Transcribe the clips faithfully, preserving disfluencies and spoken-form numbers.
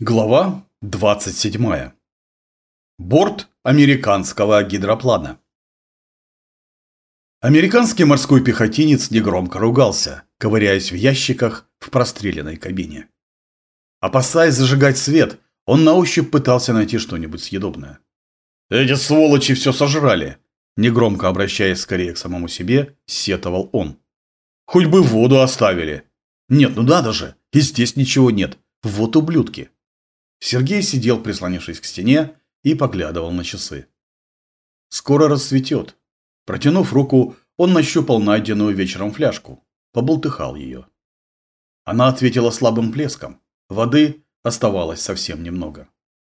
Глава двадцать седьмая. Борт американского гидроплана. Американский морской пехотинец негромко ругался, ковыряясь в ящиках в простреленной кабине. Опасаясь зажигать свет, он на ощупь пытался найти что-нибудь съедобное. «Эти сволочи все сожрали!» Негромко обращаясь скорее к самому себе, сетовал он. «Хоть бы воду оставили! Нет, ну надо же, и здесь ничего нет, вот ублюдки!» Сергей сидел, прислонившись к стене, и поглядывал на часы. Скоро рассветет. Протянув руку, он нащупал найденную вечером фляжку, поболтыхал ее. Она ответила слабым плеском. Воды оставалось совсем немного.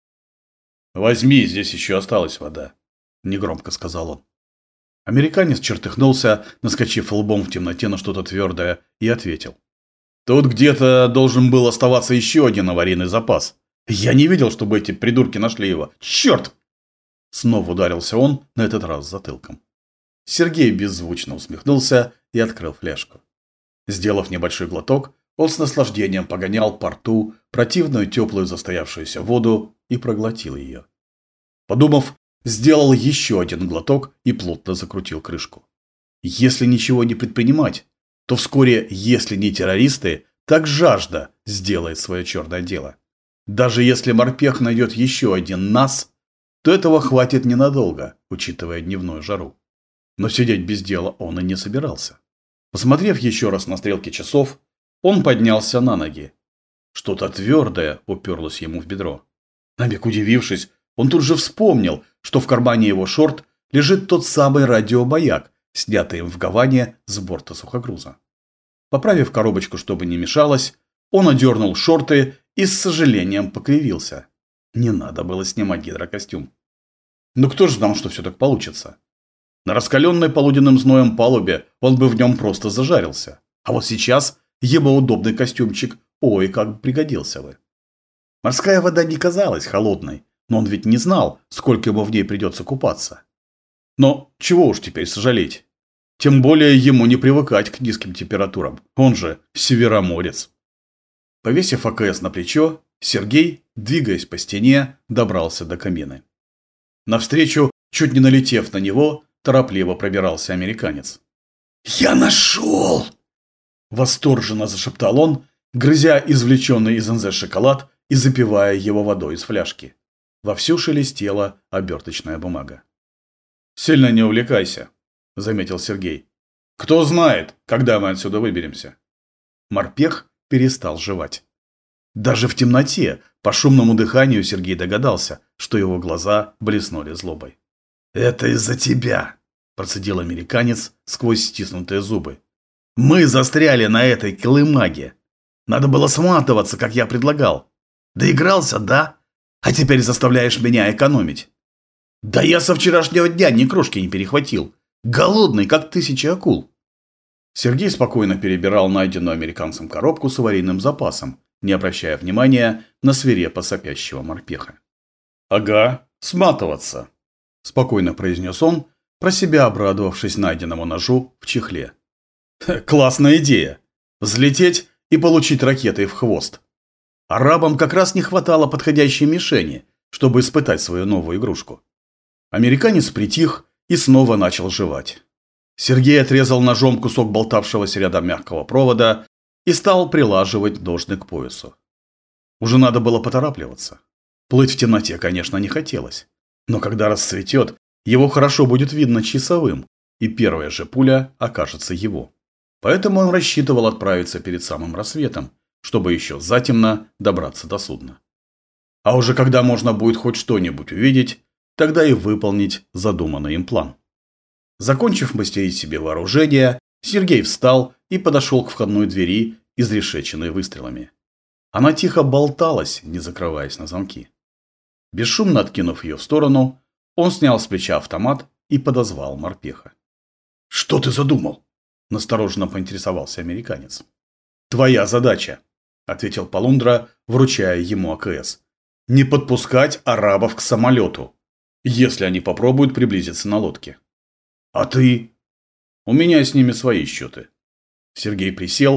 «Возьми, здесь еще осталась вода», – негромко сказал он. Американец чертыхнулся, наскочив лбом в темноте на что-то твердое, и ответил. «Тут где-то должен был оставаться еще один аварийный запас. Я не видел, чтобы эти придурки нашли его. Черт!» Снова ударился он, на этот раз затылком. Сергей беззвучно усмехнулся и открыл фляжку. Сделав небольшой глоток, он с наслаждением погонял по рту противную теплую застоявшуюся воду и проглотил ее. Подумав, сделал еще один глоток и плотно закрутил крышку. Если ничего не предпринимать, то вскоре, если не террористы, так жажда сделает свое черное дело. Даже если морпех найдет еще один нас, то этого хватит ненадолго, учитывая дневную жару. Но сидеть без дела он и не собирался. Посмотрев еще раз на стрелки часов, он поднялся на ноги. Что-то твердое уперлось ему в бедро. На миг удивившись, он тут же вспомнил, что в кармане его шорт лежит тот самый радиомаяк, снятый им в Гаване с борта сухогруза. Поправив коробочку, чтобы не мешалось, он одернул шорты и с сожалением покривился. Не надо было снимать гидрокостюм. Но кто же знал, что все так получится? На раскаленной полуденным зноем палубе он бы в нем просто зажарился. А вот сейчас его удобный костюмчик ой как пригодился бы. Морская вода не казалась холодной, но он ведь не знал, сколько ему в ней придется купаться. Но чего уж теперь сожалеть? Тем более ему не привыкать к низким температурам, он же североморец. Повесив АКС на плечо, Сергей, двигаясь по стене, добрался до кабины. Навстречу, чуть не налетев на него, торопливо пробирался американец. «Я нашел!» Восторженно зашептал он, грызя извлеченный из эн зэ шоколад и запивая его водой из фляжки. Вовсю шелестела оберточная бумага. «Сильно не увлекайся», – заметил Сергей. «Кто знает, когда мы отсюда выберемся?» Морпех перестал жевать. Даже в темноте, по шумному дыханию, Сергей догадался, что его глаза блеснули злобой. «Это из-за тебя», – процедил американец сквозь стиснутые зубы. «Мы застряли на этой колымаге. Надо было сматываться, как я предлагал. Доигрался, да? А теперь заставляешь меня экономить. Да я со вчерашнего дня ни крошки не перехватил. Голодный, как тысяча акул». Сергей спокойно перебирал найденную американцем коробку с аварийным запасом, не обращая внимания на свирепо сопящего морпеха. «Ага, сматываться», – спокойно произнес он, про себя обрадовавшись найденному ножу в чехле. «Классная идея! Взлететь и получить ракетой в хвост. Арабам как раз не хватало подходящей мишени, чтобы испытать свою новую игрушку». Американец притих и снова начал жевать. Сергей отрезал ножом кусок болтавшегося рядом мягкого провода и стал прилаживать ножны к поясу. Уже надо было поторапливаться. Плыть в темноте, конечно, не хотелось. Но когда расцветет, его хорошо будет видно часовым, и первая же пуля окажется его. Поэтому он рассчитывал отправиться перед самым рассветом, чтобы еще затемно добраться до судна. А уже когда можно будет хоть что-нибудь увидеть, тогда и выполнить задуманный им план. Закончив мастерить себе вооружение, Сергей встал и подошел к входной двери, изрешеченной выстрелами. Она тихо болталась, не закрываясь на замки. Бесшумно откинув ее в сторону, он снял с плеча автомат и подозвал морпеха. «Что ты задумал?» – настороженно поинтересовался американец. «Твоя задача», – ответил Полундра, вручая ему АКС. «Не подпускать арабов к самолету, если они попробуют приблизиться на лодке». «А ты?» «У меня с ними свои счеты». Сергей присел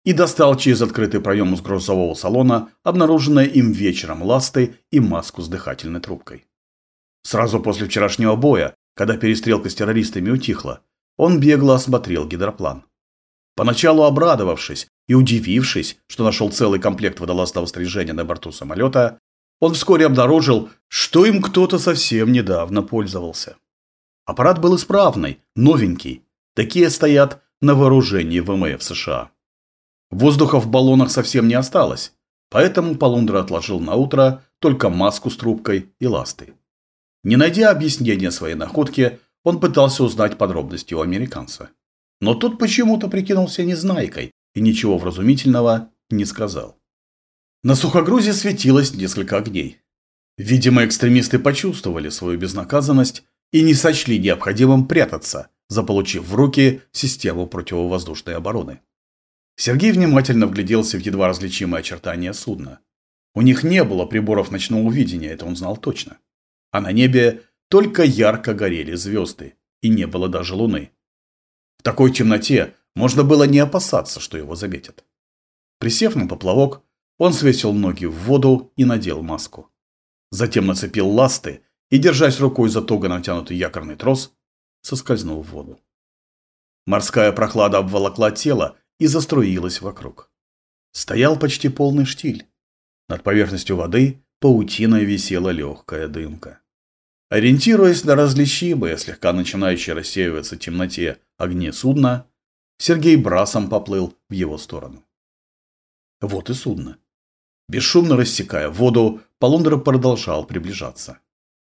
и достал через открытый проем из грузового салона обнаруженное им вечером ласты и маску с дыхательной трубкой. Сразу после вчерашнего боя, когда перестрелка с террористами утихла, он бегло осмотрел гидроплан. Поначалу обрадовавшись и удивившись, что нашел целый комплект водолазного снаряжения на борту самолета, он вскоре обнаружил, что им кто-то совсем недавно пользовался. Аппарат был исправный, новенький. Такие стоят на вооружении ВМФ США. Воздуха в баллонах совсем не осталось, поэтому Полундра отложил на утро только маску с трубкой и ласты. Не найдя объяснения своей находки, он пытался узнать подробности у американца. Но тот почему-то прикинулся незнайкой и ничего вразумительного не сказал. На сухогрузе светилось несколько огней. Видимо, экстремисты почувствовали свою безнаказанность и не сочли необходимым прятаться, заполучив в руки систему противовоздушной обороны. Сергей внимательно вгляделся в едва различимые очертания судна. У них не было приборов ночного видения, это он знал точно. А на небе только ярко горели звезды, и не было даже луны. В такой темноте можно было не опасаться, что его заметят. Присев на поплавок, он свесил ноги в воду и надел маску. Затем нацепил ласты и, держась рукой за туго натянутый якорный трос, соскользнул в воду. Морская прохлада обволокла тело и заструилась вокруг. Стоял почти полный штиль. Над поверхностью воды паутиной висела легкая дымка. Ориентируясь на различимые, слегка начинающие рассеиваться в темноте огни судна, Сергей брасом поплыл в его сторону. Вот и судно. Бесшумно рассекая воду, Полундра продолжал приближаться.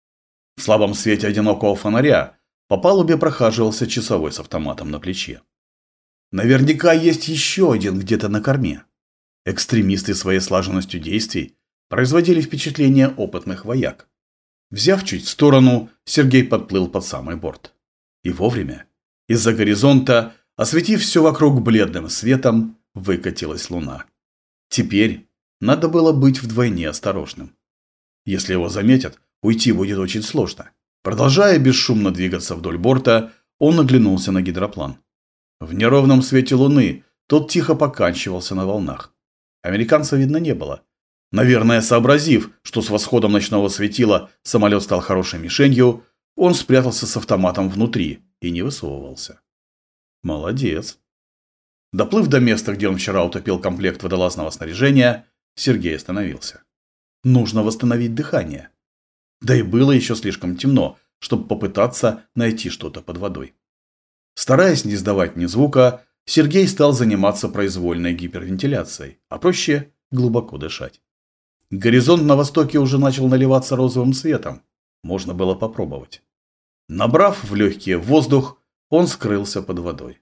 В слабом свете одинокого фонаря по палубе прохаживался часовой с автоматом на плече. Наверняка есть еще один где-то на корме. Экстремисты своей слаженностью действий производили впечатление опытных вояк. Взяв чуть в сторону, Сергей подплыл под самый борт. И вовремя, из-за горизонта, осветив все вокруг бледным светом, выкатилась луна. Теперь надо было быть вдвойне осторожным. Если его заметят, уйти будет очень сложно. Продолжая бесшумно двигаться вдоль борта, он оглянулся на гидроплан. В неровном свете луны тот тихо покачивался на волнах. Американца видно не было. Наверное, сообразив, что с восходом ночного светила самолет стал хорошей мишенью, он спрятался с автоматом внутри и не высовывался. Молодец. Доплыв до места, где он вчера утопил комплект водолазного снаряжения, Сергей остановился. Нужно восстановить дыхание. Да и было еще слишком темно, чтобы попытаться найти что-то под водой. Стараясь не издавать ни звука, Сергей стал заниматься произвольной гипервентиляцией, а проще глубоко дышать. Горизонт на востоке уже начал наливаться розовым светом. Можно было попробовать. Набрав в легкие воздух, он скрылся под водой.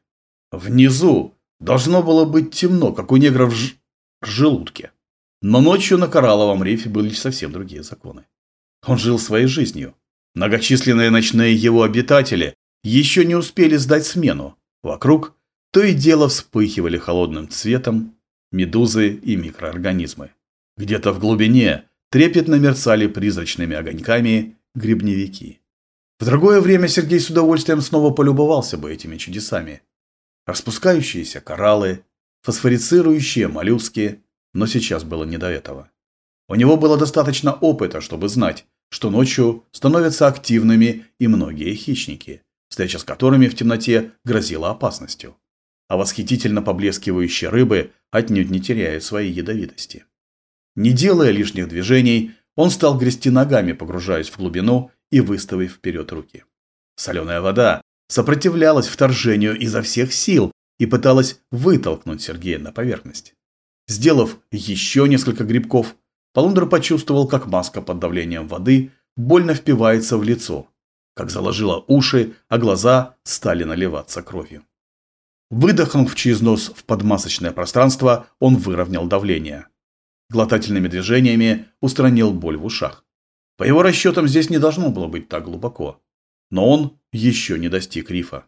Внизу должно было быть темно, как у негров в ж... желудке. Но ночью на коралловом рифе были совсем другие законы. Он жил своей жизнью. Многочисленные ночные его обитатели еще не успели сдать смену. Вокруг то и дело вспыхивали холодным цветом медузы и микроорганизмы. Где-то в глубине трепетно мерцали призрачными огоньками грибневики. В другое время Сергей с удовольствием снова полюбовался бы этими чудесами. Распускающиеся кораллы, фосфорицирующие моллюски, но сейчас было не до этого. У него было достаточно опыта, чтобы знать, что ночью становятся активными и многие хищники, встреча с которыми в темноте грозила опасностью. А восхитительно поблескивающие рыбы отнюдь не теряют своей ядовитости. Не делая лишних движений, он стал грести ногами, погружаясь в глубину и выставив вперед руки. Соленая вода сопротивлялась вторжению изо всех сил и пыталась вытолкнуть Сергея на поверхность. Сделав еще несколько грибков, Полундра почувствовал, как маска под давлением воды больно впивается в лицо, как заложила уши, а глаза стали наливаться кровью. Выдохнув через нос в подмасочное пространство, он выровнял давление. Глотательными движениями устранил боль в ушах. По его расчетам, здесь не должно было быть так глубоко. Но он еще не достиг рифа.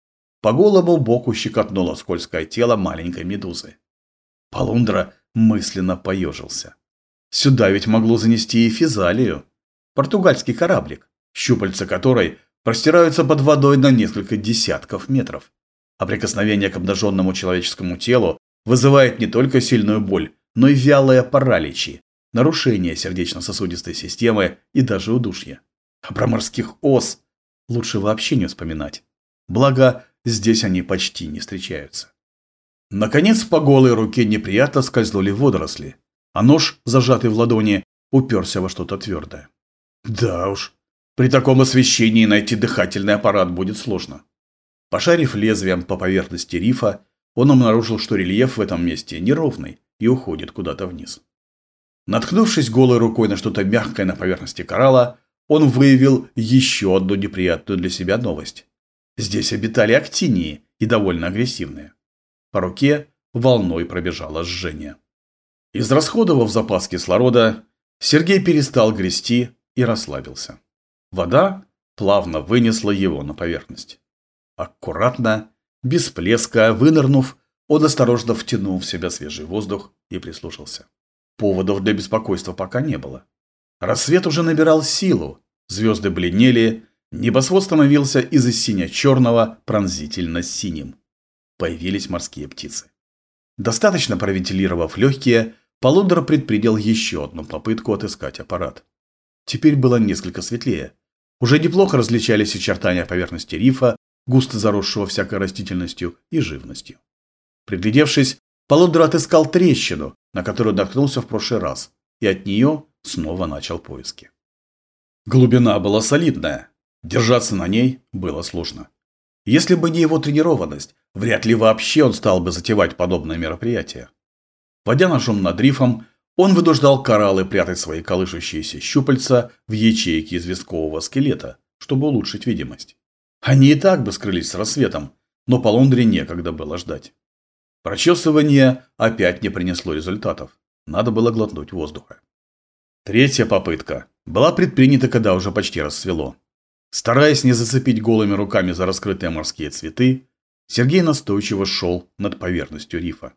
По голому боку щекотнуло скользкое тело маленькой медузы. Полундра мысленно поежился. Сюда ведь могло занести и физалию. Португальский кораблик, щупальца которой простираются под водой на несколько десятков метров. А прикосновение к обнаженному человеческому телу вызывает не только сильную боль, но и вялые параличи, нарушение сердечно-сосудистой системы и даже удушье. А про морских ос лучше вообще не вспоминать. Благо, здесь они почти не встречаются. Наконец, по голой руке неприятно скользнули водоросли, а нож, зажатый в ладони, уперся во что-то твердое. Да уж, при таком освещении найти дыхательный аппарат будет сложно. Пошарив лезвием по поверхности рифа, он обнаружил, что рельеф в этом месте неровный и уходит куда-то вниз. Наткнувшись голой рукой на что-то мягкое на поверхности коралла, он выявил еще одну неприятную для себя новость. Здесь обитали актинии и довольно агрессивные. По руке волной пробежало жжение. Израсходовав запас кислорода, Сергей перестал грести и расслабился. Вода плавно вынесла его на поверхность. Аккуратно, без плеска, вынырнув, он осторожно втянул в себя свежий воздух и прислушался. Поводов для беспокойства пока не было. Рассвет уже набирал силу, звезды бледнели, небосвод становился из-за сине-черного пронзительно синим. Появились морские птицы. Достаточно провентилировав легкие, Полундра предпринял еще одну попытку отыскать аппарат. Теперь было несколько светлее. Уже неплохо различались очертания поверхности рифа, густо заросшего всякой растительностью и живностью. Приглядевшись, Полундра отыскал трещину, на которую наткнулся в прошлый раз, и от нее снова начал поиски. Глубина была солидная, держаться на ней было сложно. Если бы не его тренированность, вряд ли вообще он стал бы затевать подобное мероприятие. Водя ножом над рифом, он вынуждал кораллы прятать свои колышущиеся щупальца в ячейки известкового скелета, чтобы улучшить видимость. Они и так бы скрылись с рассветом, но Полундре некогда было ждать. Прочесывание опять не принесло результатов. Надо было глотнуть воздуха. Третья попытка была предпринята, когда уже почти рассвело. Стараясь не зацепить голыми руками за раскрытые морские цветы, Сергей настойчиво шел над поверхностью рифа.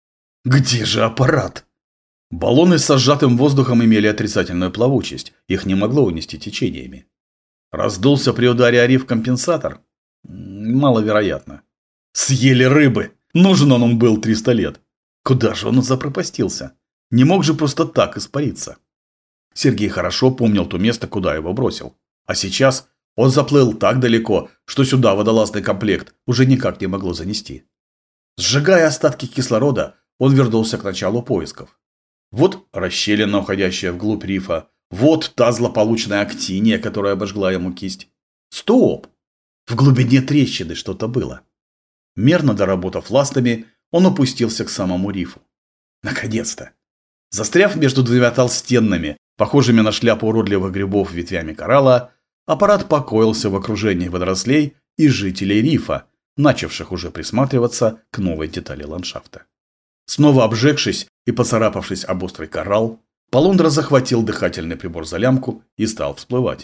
Где же аппарат? Баллоны с сжатым воздухом имели отрицательную плавучесть, их не могло унести течениями. Раздулся при ударе о риф компенсатор? Маловероятно. Съели рыбы! Нужен он был триста лет. Куда же он запропастился? Не мог же просто так испариться. Сергей хорошо помнил то место, куда его бросил. А сейчас он заплыл так далеко, что сюда водолазный комплект уже никак не могло занести. Сжигая остатки кислорода, он вернулся к началу поисков. Вот расщелина, уходящая вглубь рифа. Вот та злополучная актиния, которая обожгла ему кисть. Стоп! В глубине трещины что-то было. Мерно доработав ластами, он опустился к самому рифу. Наконец-то! Застряв между двумя толстенными, похожими на шляпу уродливых грибов ветвями коралла, аппарат покоился в окружении водорослей и жителей рифа, начавших уже присматриваться к новой детали ландшафта. Снова обжегшись и поцарапавшись об острый коралл, Полундра захватил дыхательный прибор за лямку и стал всплывать.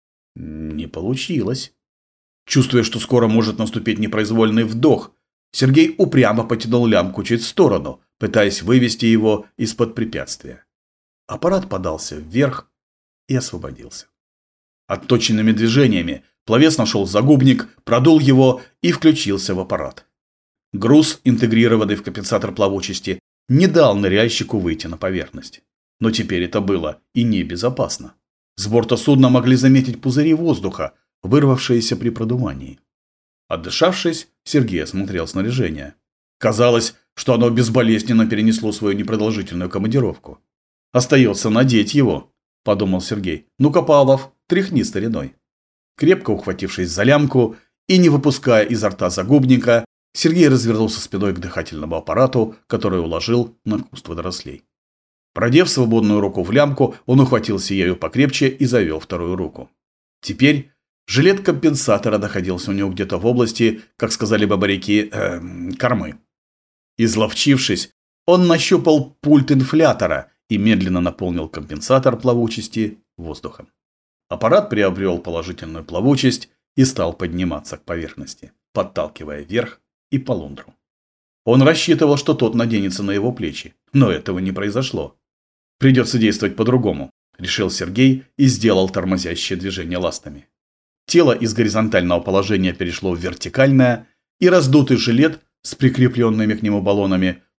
Не получилось. Чувствуя, что скоро может наступить непроизвольный вдох, Сергей упрямо потянул лямку чуть в сторону, пытаясь вывести его из-под препятствия. Аппарат подался вверх и освободился. Отточенными движениями пловец нашел загубник, продул его и включился в аппарат. Груз, интегрированный в компенсатор плавучести, не дал ныряльщику выйти на поверхность. Но теперь это было и небезопасно. С борта судна могли заметить пузыри воздуха, вырвавшиеся при продувании. Отдышавшись, Сергей осмотрел снаряжение. Казалось, что оно безболезненно перенесло свою непродолжительную командировку. «Остается надеть его», – подумал Сергей. «Ну-ка, Павлов, тряхни стариной». Крепко ухватившись за лямку и не выпуская изо рта загубника, Сергей развернулся спиной к дыхательному аппарату, который уложил на куст водорослей. Продев свободную руку в лямку, он ухватился ею покрепче и завел вторую руку. Теперь жилет компенсатора находился у него где-то в области, как сказали бы моряки, э, кормы. Изловчившись, он нащупал пульт инфлятора и медленно наполнил компенсатор плавучести воздухом. Аппарат приобрел положительную плавучесть и стал подниматься к поверхности, подталкивая вверх и Полундру. Он рассчитывал, что тот наденется на его плечи, но этого не произошло. «Придется действовать по-другому», – решил Сергей и сделал тормозящее движение ластами. Тело из горизонтального положения перешло в вертикальное, и раздутый жилет с прикрепленными к нему баллонами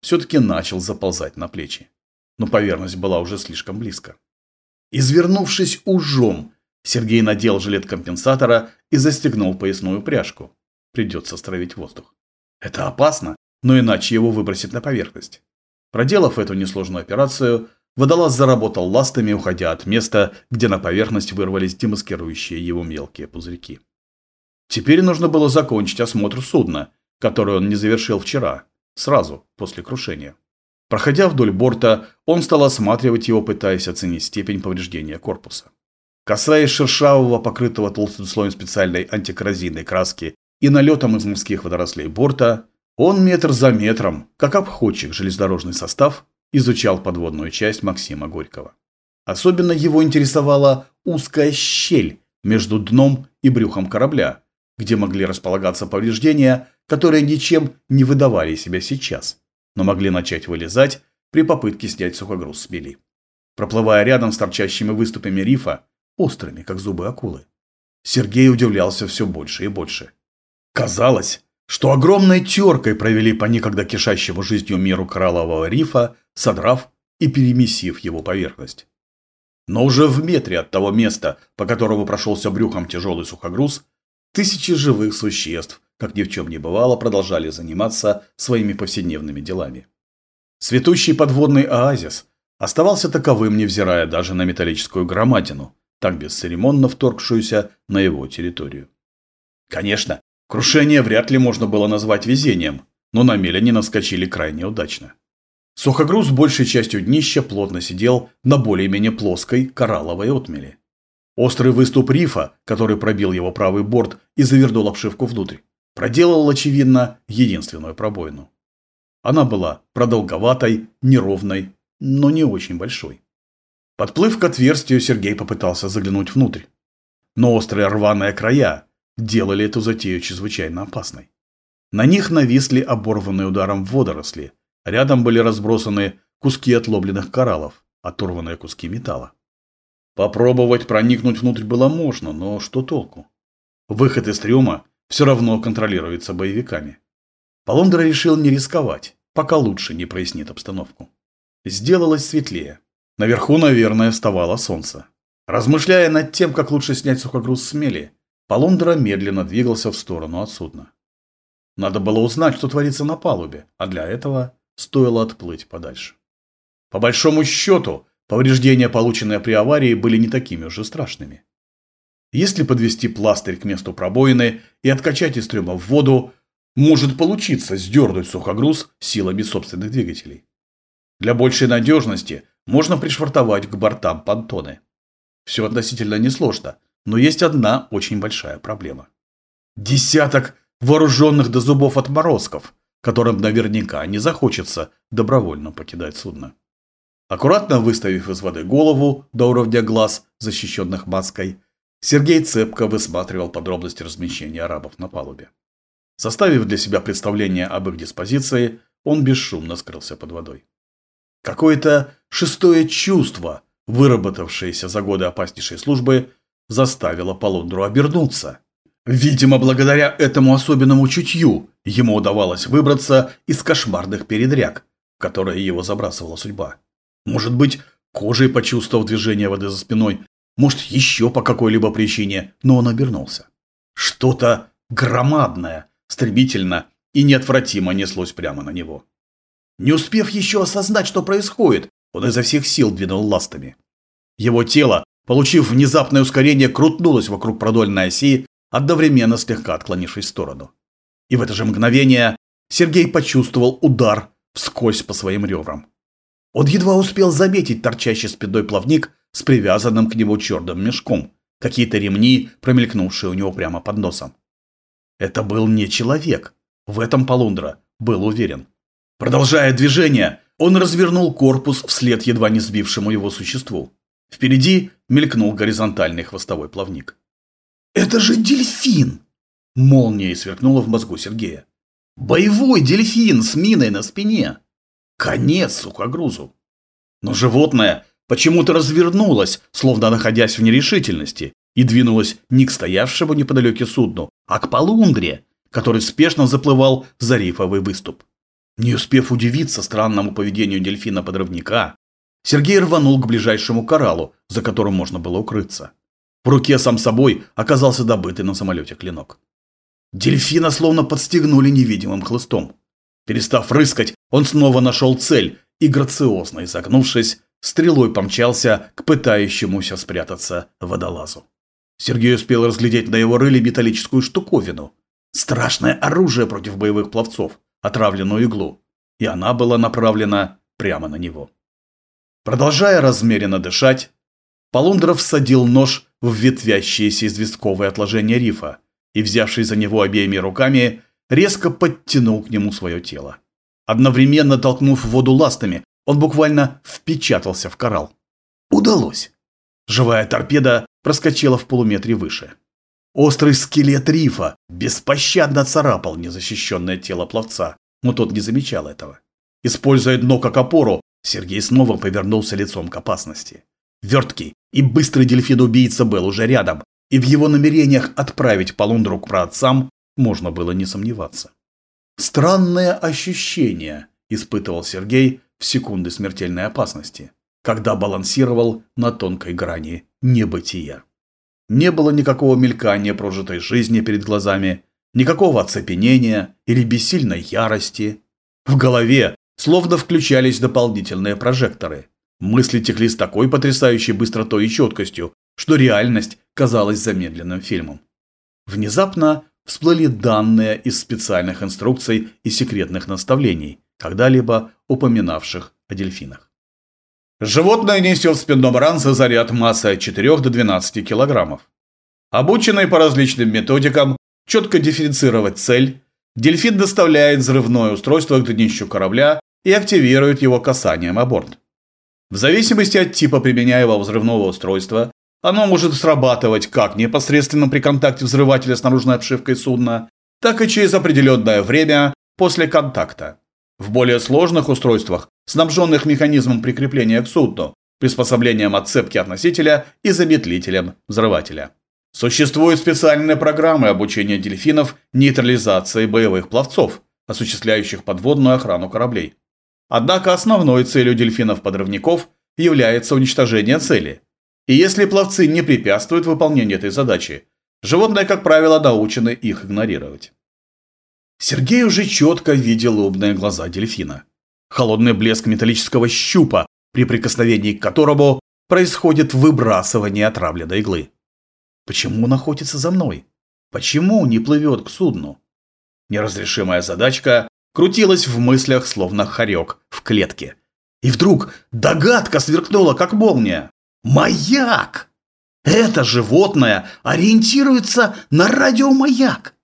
все-таки начал заползать на плечи. Но поверхность была уже слишком близко. Извернувшись ужом, Сергей надел жилет компенсатора и застегнул поясную пряжку. Придется стравить воздух. Это опасно, но иначе его выбросит на поверхность. Проделав эту несложную операцию, водолаз заработал ластами, уходя от места, где на поверхность вырвались демаскирующие его мелкие пузырьки. Теперь нужно было закончить осмотр судна, который он не завершил вчера, сразу после крушения. Проходя вдоль борта, он стал осматривать его, пытаясь оценить степень повреждения корпуса. Касаясь шершавого, покрытого толстым слоем специальной антикоррозийной краски и налетом из морских водорослей борта, он метр за метром, как обходчик железнодорожный состав, изучал подводную часть Максима Горького. Особенно его интересовала узкая щель между дном и брюхом корабля, где могли располагаться повреждения, которые ничем не выдавали себя сейчас, но могли начать вылезать при попытке снять сухогруз с мели. Проплывая рядом с торчащими выступами рифа, острыми, как зубы акулы, Сергей удивлялся все больше и больше. Казалось, что огромной теркой провели по некогда кишащему жизнью миру кораллового рифа, содрав и перемесив его поверхность. Но уже в метре от того места, по которому прошелся брюхом тяжелый сухогруз, тысячи живых существ, как ни в чем не бывало, продолжали заниматься своими повседневными делами. Цветущий подводный оазис оставался таковым, невзирая даже на металлическую громадину, так бесцеремонно вторгшуюся на его территорию. Конечно, крушение вряд ли можно было назвать везением, но на мель они наскочили крайне удачно. Сухогруз большей частью днища плотно сидел на более-менее плоской коралловой отмели. Острый выступ рифа, который пробил его правый борт и завернул обшивку внутрь, проделал, очевидно, единственную пробоину. Она была продолговатой, неровной, но не очень большой. Подплыв к отверстию, Сергей попытался заглянуть внутрь. Но острые рваные края делали эту затею чрезвычайно опасной. На них нависли оборванные ударом водоросли, рядом были разбросаны куски отломленных кораллов, оторванные куски металла. Попробовать проникнуть внутрь было можно, но что толку? Выход из трюма все равно контролируется боевиками. Полундра решил не рисковать, пока лучше не прояснит обстановку. Сделалось светлее. Наверху, наверное, вставало солнце. Размышляя над тем, как лучше снять сухогруз с мели, Полундра медленно двигался в сторону от судна. Надо было узнать, что творится на палубе, а для этого стоило отплыть подальше. По большому счету, повреждения, полученные при аварии, были не такими уже страшными. Если подвести пластырь к месту пробоины и откачать из трюма в воду, может получиться сдернуть сухогруз силами собственных двигателей. Для большей надежности можно пришвартовать к бортам понтоны. Все относительно несложно, но есть одна очень большая проблема. Десяток вооруженных до зубов отморозков, которым наверняка не захочется добровольно покидать судно. Аккуратно выставив из воды голову до уровня глаз, защищенных маской, Сергей цепко высматривал подробности размещения арабов на палубе. Составив для себя представление об их диспозиции, он бесшумно скрылся под водой. Какое-то шестое чувство, выработавшееся за годы опаснейшей службы, заставило Полундру обернуться. Видимо, благодаря этому особенному чутью ему удавалось выбраться из кошмарных передряг, в которые его забрасывала судьба. Может быть, кожей почувствовав движение воды за спиной, может, еще по какой-либо причине, но он обернулся. Что-то громадное, стремительно и неотвратимо неслось прямо на него. Не успев еще осознать, что происходит, он изо всех сил двинул ластами. Его тело, получив внезапное ускорение, крутнулось вокруг продольной оси, одновременно слегка отклонившись в сторону. И в это же мгновение Сергей почувствовал удар вскользь по своим ребрам. Он едва успел заметить торчащий спиной плавник с привязанным к нему черным мешком, какие-то ремни, промелькнувшие у него прямо под носом. Это был не человек, в этом Полундра был уверен. Продолжая движение, он развернул корпус вслед едва не сбившему его существу. Впереди мелькнул горизонтальный хвостовой плавник. «Это же дельфин!» Молнией сверкнула в мозгу Сергея. «Боевой дельфин с миной на спине!» Конец сухогрузу. Но животное почему-то развернулось, словно находясь в нерешительности, и двинулось не к стоявшему неподалеку судну, а к Полундре, который спешно заплывал за рифовый выступ. Не успев удивиться странному поведению дельфина-подрывника, Сергей рванул к ближайшему кораллу, за которым можно было укрыться. В руке сам собой оказался добытый на самолете клинок. Дельфина словно подстегнули невидимым хлыстом. Перестав рыскать, он снова нашел цель и, грациозно изогнувшись, стрелой помчался к пытающемуся спрятаться водолазу. Сергей успел разглядеть на его рыле металлическую штуковину. Страшное оружие против боевых пловцов, отравленную иглу. И она была направлена прямо на него. Продолжая размеренно дышать, Полундров всадил нож в ветвящиеся известковые отложения рифа и, взявшись за него обеими руками, резко подтянул к нему свое тело. Одновременно толкнув в воду ластами, он буквально впечатался в коралл. Удалось. Живая торпеда проскочила в полуметре выше. Острый скелет рифа беспощадно царапал незащищенное тело пловца, но тот не замечал этого. Используя дно как опору, Сергей снова повернулся лицом к опасности. Верткий и быстрый дельфин-убийца был уже рядом, и в его намерениях отправить Полундру к праотцам можно было не сомневаться. Странное ощущение испытывал Сергей в секунды смертельной опасности, когда балансировал на тонкой грани небытия. Не было никакого мелькания прожитой жизни перед глазами, никакого оцепенения или бессильной ярости. В голове словно включались дополнительные прожекторы. Мысли текли с такой потрясающей быстротой и четкостью, что реальность казалась замедленным фильмом. Внезапно всплыли данные из специальных инструкций и секретных наставлений, когда-либо упоминавших о дельфинах. Животное несет в спинном ранце заряд массой от четырёх до двенадцати килограммов. Обученный по различным методикам четко дифференцировать цель, дельфин доставляет взрывное устройство к днищу корабля и активирует его касанием о борт. В зависимости от типа применяемого взрывного устройства, оно может срабатывать как непосредственно при контакте взрывателя с наружной обшивкой судна, так и через определенное время после контакта. В более сложных устройствах, снабженных механизмом прикрепления к судну, приспособлением отцепки от носителя и замедлителем взрывателя. Существуют специальные программы обучения дельфинов нейтрализации боевых пловцов, осуществляющих подводную охрану кораблей. Однако основной целью дельфинов-подрывников является уничтожение цели. И если пловцы не препятствуют выполнению этой задачи, животные, как правило, научены их игнорировать. Сергей уже четко видел умные глаза дельфина. Холодный блеск металлического щупа, при прикосновении к которому происходит выбрасывание отравленной иглы. Почему он охотится за мной? Почему не плывет к судну? Неразрешимая задачка крутилась в мыслях, словно хорек в клетке. И вдруг догадка сверкнула, как молния. Маяк! Это животное ориентируется на радиомаяк.